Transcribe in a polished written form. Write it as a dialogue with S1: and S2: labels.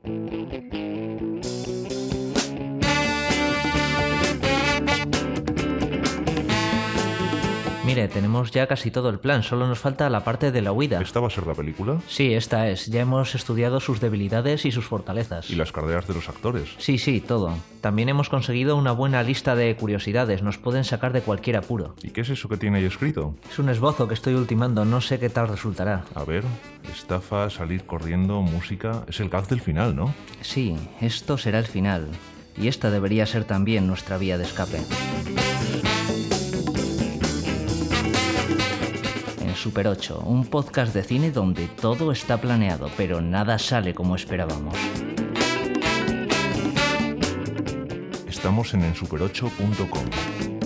S1: Mire, tenemos ya casi todo el plan, solo nos falta la parte de la huida.
S2: ¿Esta va a ser la película?
S1: Sí, esta es. Ya hemos estudiado sus debilidades y sus fortalezas.
S2: ¿Y las carreras de los actores?
S1: Sí, todo. También hemos conseguido una buena lista de curiosidades, nos pueden sacar de cualquier apuro.
S2: ¿Y qué es eso que tiene ahí escrito?
S1: Es un esbozo que estoy ultimando, no sé qué tal resultará.
S2: A ver, estafa, salir corriendo, música... Es el gag del final, ¿no?
S1: Sí, esto será el final. Y esta debería ser también nuestra vía de escape. Super 8, un podcast de cine donde todo está planeado, pero nada sale como esperábamos.
S2: Estamos en ensuper8.com.